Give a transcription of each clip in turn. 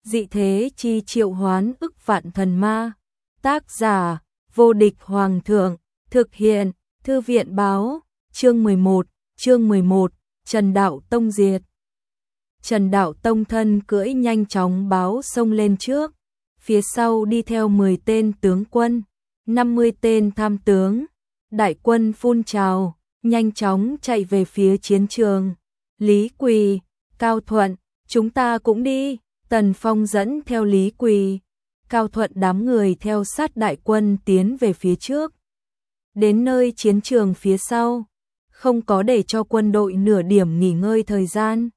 Dị thế chi triệu hoán ức vạn thần ma. Tác giả: Vô địch hoàng thượng. Thực hiện: Thư viện báo. Chương 11, Trần Đạo Tông diệt. Trần Đạo Tông thân cưỡi nhanh chóng báo xông lên trước, phía sau đi theo 10 tên tướng quân, 50 tên tham tướng. Đại quân phun trào, nhanh chóng chạy về phía chiến trường. Lý Quỳ, Cao Thuận, chúng ta cũng đi. Tần Phong dẫn theo Lý Quỳ, Cao Thuận đám người theo sát đại quân tiến về phía trước. Đến nơi chiến trường phía sau, không có để cho quân đội nửa điểm nghỉ ngơi thời gian.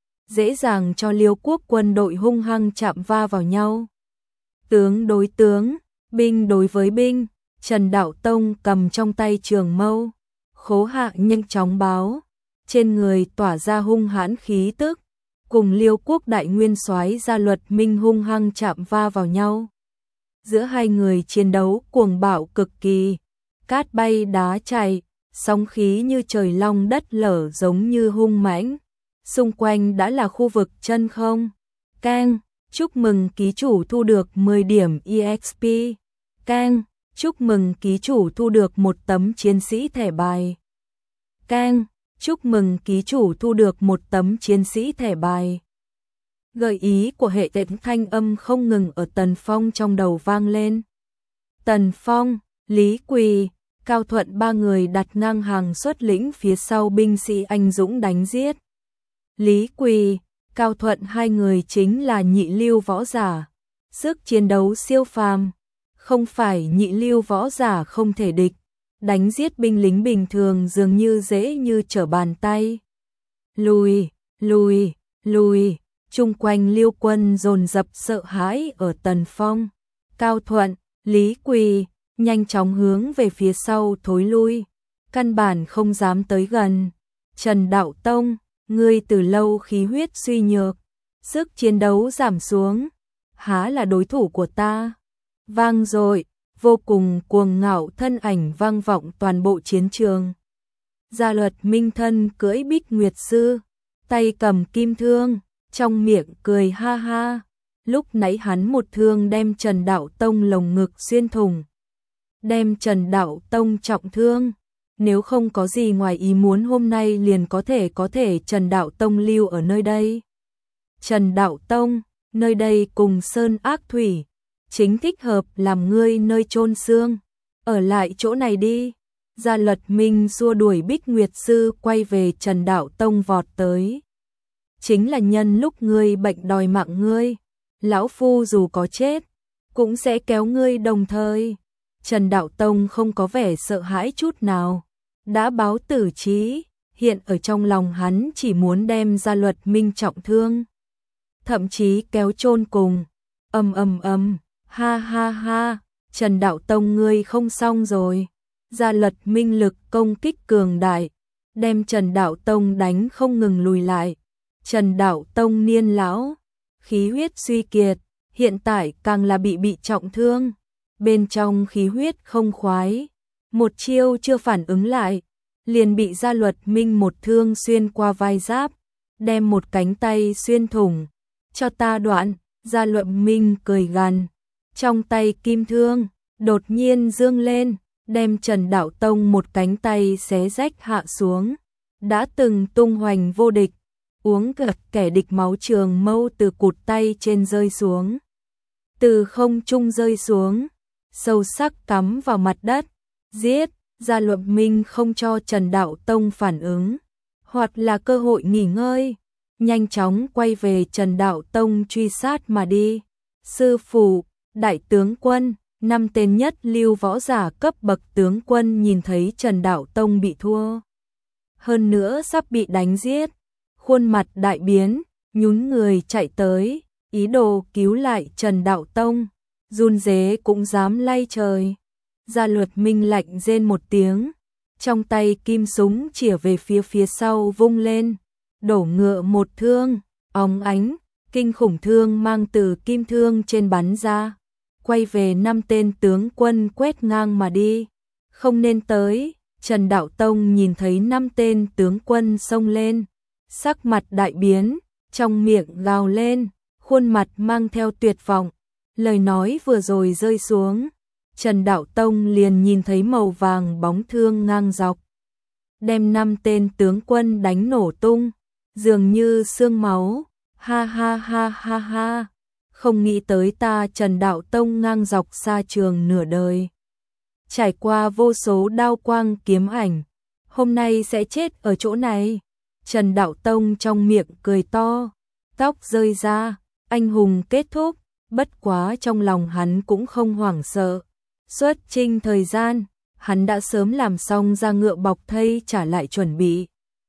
Dễ dàng cho Liêu quốc quân đội hung hăng chạm va vào nhau. Tướng đối tướng, binh đối với binh, Trần Đạo Tông cầm trong tay trường mâu, khố hạ nhanh chóng báo, trên người tỏa ra hung hãn khí tức, cùng Liêu quốc đại nguyên soái Gia Luật Minh hung hăng chạm va vào nhau. Giữa hai người chiến đấu cuồng bạo cực kỳ, cát bay đá chạy, sóng khí như trời long đất lở giống như hung mãnh. Xung quanh đã là khu vực chân không. Keng, chúc mừng ký chủ thu được 10 điểm EXP. Keng, chúc mừng ký chủ thu được một tấm chiến sĩ thẻ bài. Keng, chúc mừng ký chủ thu được một tấm chiến sĩ thẻ bài. Gợi ý của hệ thống thanh âm không ngừng ở Tần Phong trong đầu vang lên. Tần Phong, Lý Quỳ, Cao Thuận ba người đặt ngang hàng xuất lĩnh phía sau binh sĩ anh dũng đánh giết. Lý Quỳ, Cao Thuận hai người chính là nhị lưu võ giả, sức chiến đấu siêu phàm, không phải nhị lưu võ giả không thể địch, đánh giết binh lính bình thường dường như dễ như trở bàn tay. Lùi, lùi, lùi, chung quanh Liêu quân dồn dập sợ hãi ở Tần Phong. Cao Thuận, Lý Quỳ nhanh chóng hướng về phía sau thối lui, căn bản không dám tới gần. Trần Đạo Tông, ngươi từ lâu khí huyết suy nhược, sức chiến đấu giảm xuống, há là đối thủ của ta. Vang dội, vô cùng cuồng ngạo thân ảnh vang vọng toàn bộ chiến trường. Gia Luật Minh thân cưỡi Bích Nguyệt Sư, tay cầm kim thương, trong miệng cười ha ha. Lúc nãy hắn một thương đem Trần Đạo Tông lồng ngực xuyên thủng, đem Trần Đạo Tông trọng thương. Nếu không có gì ngoài ý muốn hôm nay liền có thể Trần Đạo Tông lưu ở nơi đây. Trần Đạo Tông, nơi đây cùng sơn ác thủy, chính thích hợp làm ngươi nơi chôn xương, ở lại chỗ này đi. Gia Luật Minh xua đuổi Bích Nguyệt Sư quay về Trần Đạo Tông vọt tới. Chính là nhân lúc ngươi bệnh đòi mạng ngươi, lão phu dù có chết, cũng sẽ kéo ngươi đồng thời. Trần Đạo Tông không có vẻ sợ hãi chút nào, đã báo tử trí, hiện ở trong lòng hắn chỉ muốn đem Gia Luật Minh trọng thương, thậm chí kéo chôn cùng. Ha ha ha, Trần Đạo Tông ngươi không xong rồi. Gia Luật Minh lực công kích cường đại, đem Trần Đạo Tông đánh không ngừng lùi lại. Trần Đạo Tông niên lão, khí huyết suy kiệt, hiện tại càng là bị trọng thương, bên trong khí huyết không khoái, một chiêu chưa phản ứng lại, liền bị Gia Luật Minh một thương xuyên qua vai giáp, đem một cánh tay xuyên thủng. Cho ta đoạn. Gia Luật Minh cười gằn, trong tay kim thương đột nhiên dương lên, đem Trần Đạo Tông một cánh tay xé rách hạ xuống. Đã từng tung hoành vô địch, uống gật kẻ địch máu trường mâu từ cụt tay trên rơi xuống, từ không trung rơi xuống, sâu sắc cắm vào mặt đất. Giết! Gia Luật Minh không cho Trần Đạo Tông phản ứng, hoặc là cơ hội nghỉ ngơi, nhanh chóng quay về Trần Đạo Tông truy sát mà đi. Sư phụ, đại tướng quân, 5 tên nhất lưu võ giả cấp bậc tướng quân nhìn thấy Trần Đạo Tông bị thua, hơn nữa sắp bị đánh giết, khuôn mặt đại biến, nhún người chạy tới, ý đồ cứu lại Trần Đạo Tông, run rế cũng dám lay trời. Gia Luật Minh lạnh rên một tiếng, trong tay kim súng chĩa về phía sau vung lên, đổ ngựa một thương, óng ánh, kinh khủng thương mang từ kim thương trên bắn ra, quay về 5 tên tướng quân quét ngang mà đi. Không nên tới. Trần Đạo Tông nhìn thấy 5 tên tướng quân xông lên, sắc mặt đại biến, trong miệng gào lên, khuôn mặt mang theo tuyệt vọng. Lời nói vừa rồi rơi xuống, Trần Đạo Tông liền nhìn thấy màu vàng bóng thương ngang dọc, đem 5 tên tướng quân đánh nổ tung, dường như xương máu. Ha ha ha ha ha, không nghĩ tới ta Trần Đạo Tông ngang dọc xa trường nửa đời, trải qua vô số đao quang kiếm ảnh, hôm nay sẽ chết ở chỗ này. Trần Đạo Tông trong miệng cười to, tóc rơi ra, anh hùng kết thúc, bất quá trong lòng hắn cũng không hoảng sợ. Xuất chinh thời gian, hắn đã sớm làm xong ra ngựa bọc thây trả lại chuẩn bị.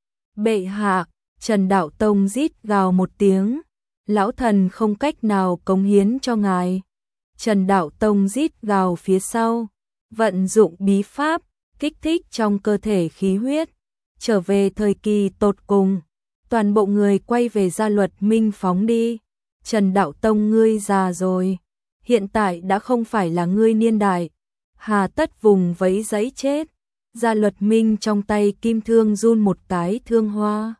Bệ hạ, Trần Đạo Tông rít gào một tiếng, lão thần không cách nào cống hiến cho ngài. Trần Đạo Tông rít gào phía sau, vận dụng bí pháp, kích thích trong cơ thể khí huyết, trở về thời kỳ tột cùng. Toàn bộ người quay về gia luật minh phóng đi. Trần Đạo Tông ngươi già rồi, hiện tại đã không phải là ngươi niên đại, hà tất vùng vẫy giấy chết. Gia luật minh trong tay kim thương run một cái thương hoa.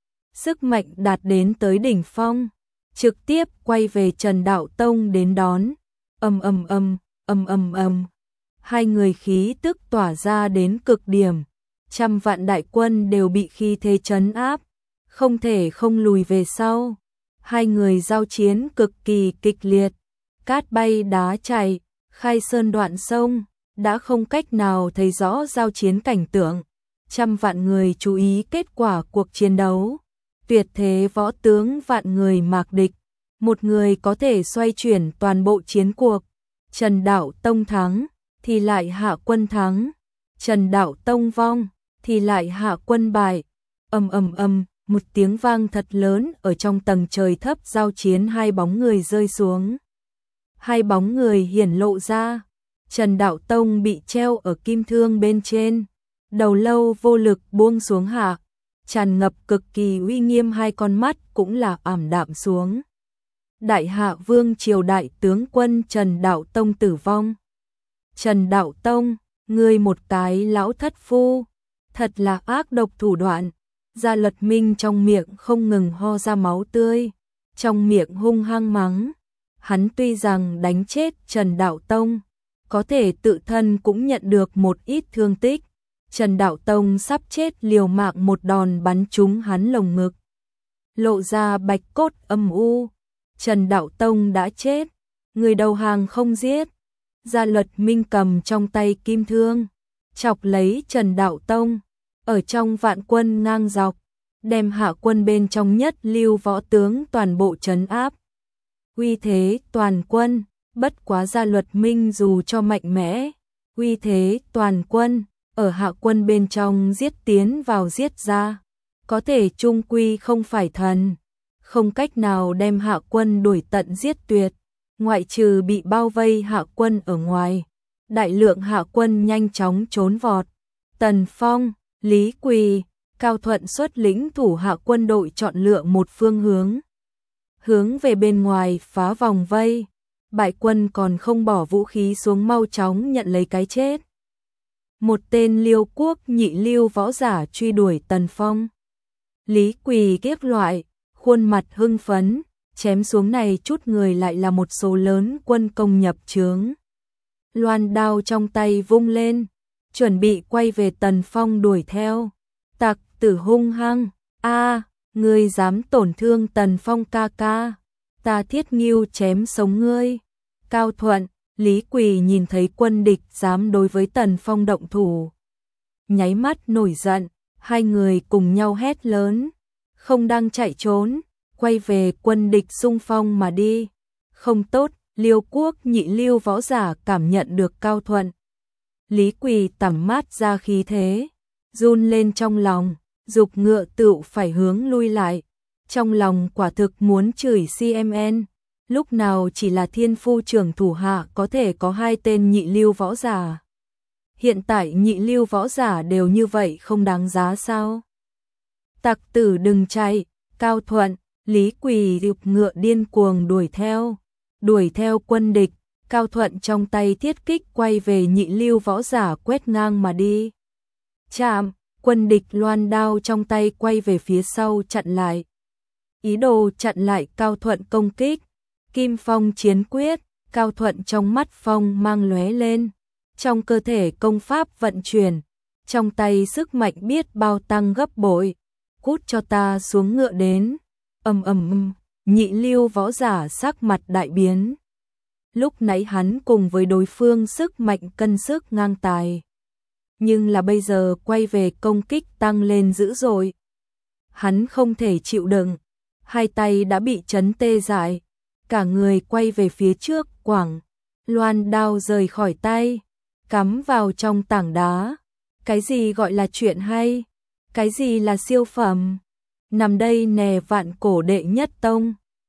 Sức mạnh đạt đến tới đỉnh phong, trực tiếp quay về Trần Đạo Tông đến đón. Ầm ầm ầm, ầm ầm ầm. Hai người khí tức tỏa ra đến cực điểm, trăm vạn đại quân đều bị khí thế trấn áp, không thể không lùi về sau. Hai người giao chiến cực kỳ kịch liệt, cát bay đá chạy, khai sơn đoạn sông, đã không cách nào thấy rõ giao chiến cảnh tượng. Trăm vạn người chú ý kết quả cuộc chiến đấu. Tuyệt thế võ tướng vạn người mạc địch, một người có thể xoay chuyển toàn bộ chiến cuộc. Trần Đạo Tông thắng, thì lại hạ quân thắng. Trần Đạo Tông vong, thì lại hạ quân bại. Ầm ầm ầm, một tiếng vang thật lớn ở trong tầng trời thấp giao chiến, hai bóng người rơi xuống. Hai bóng người hiển lộ ra. Trần Đạo Tông bị treo ở kim thương bên trên, đầu lâu vô lực buông xuống hạ, tràn ngập cực kỳ uy nghiêm, hai con mắt cũng là ảm đạm xuống. Đại hạ vương triều đại tướng quân Trần Đạo Tông tử vong. Trần Đạo Tông, ngươi một cái lão thất phu, thật là ác độc thủ đoạn. Gia Luật Minh trong miệng không ngừng ho ra máu tươi, trong miệng hung hăng mắng. Hắn tuy rằng đánh chết Trần Đạo Tông, có thể tự thân cũng nhận được một ít thương tích. Trần Đạo Tông sắp chết liều mạng một đòn bắn trúng hắn lồng ngực, lộ ra bạch cốt âm u. Trần Đạo Tông đã chết, người đầu hàng không giết. Gia Luật Minh cầm trong tay kim thương, chọc lấy Trần Đạo Tông, ở trong vạn quân ngang dọc, đem hạ quân bên trong nhất lưu võ tướng toàn bộ trấn áp. Uy thế toàn quân, bất quá Gia Luật Minh dù cho mạnh mẽ, uy thế toàn quân, ở hạ quân bên trong giết tiến vào giết ra, có thể trung quy không phải thần, không cách nào đem hạ quân đuổi tận giết tuyệt. Ngoại trừ bị bao vây hạ quân ở ngoài, đại lượng hạ quân nhanh chóng trốn vọt. Tần Phong, Lý Quỳ, Cao Thuận xuất lĩnh thủ hạ quân đội chọn lựa một phương hướng về bên ngoài phá vòng vây. Bại quân còn không bỏ vũ khí xuống, mau chóng nhận lấy cái chết. Một tên Liêu quốc nhị lưu võ giả truy đuổi Tần Phong. Lý Quỳ kiếp loại, khuôn mặt hưng phấn, chém xuống này chút người lại là một số lớn quân công nhập trướng. Loan đao trong tay vung lên, chuẩn bị quay về Tần Phong đuổi theo. Tặc tử hung hăng, ngươi dám tổn thương Tần Phong ca ca, ta Thiết Ngưu chém sống ngươi. Cao Thuận, Lý Quỳ nhìn thấy quân địch dám đối với Tần Phong động thủ, nháy mắt nổi giận, hai người cùng nhau hét lớn, không đang chạy trốn, quay về quân địch xung phong mà đi. Không tốt, Liêu quốc nhị lưu võ giả cảm nhận được Cao Thuận, Lý Quỳ tản mát ra khí thế, run lên trong lòng, dục ngựa tựu phải hướng lui lại. Trong lòng quả thực muốn chửi CMN, lúc nào chỉ là thiên phu trưởng thủ hạ có thể có hai tên nhị lưu võ giả. Hiện tại nhị lưu võ giả đều như vậy không đáng giá sao? Tặc tử đừng chạy, Cao Thuận, Lý Quỳ dục ngựa điên cuồng đuổi theo quân địch. Cao Thuận trong tay thiết kích quay về nhị lưu võ giả quét ngang mà đi. Chạm, quân địch loan đao trong tay quay về phía sau chặn lại. Ý đồ chặn lại Cao Thuận công kích, Kim Phong chiến quyết, Cao Thuận trong mắt phong mang lóe lên, trong cơ thể công pháp vận chuyển, trong tay sức mạnh biết bao tăng gấp bội. Cút cho ta xuống ngựa đến. Nhị Lưu võ giả sắc mặt đại biến. Lúc nãy hắn cùng với đối phương sức mạnh cân sức ngang tài, nhưng là bây giờ quay về công kích tăng lên dữ dội. Hắn không thể chịu đựng, hai tay đã bị chấn tê dại, cả người quay về phía trước, quẳng loan đao rời khỏi tay, cắm vào trong tảng đá. Cái gì gọi là chuyện hay? Cái gì là siêu phẩm? Nằm đây nè, Vạn Cổ đệ nhất tông.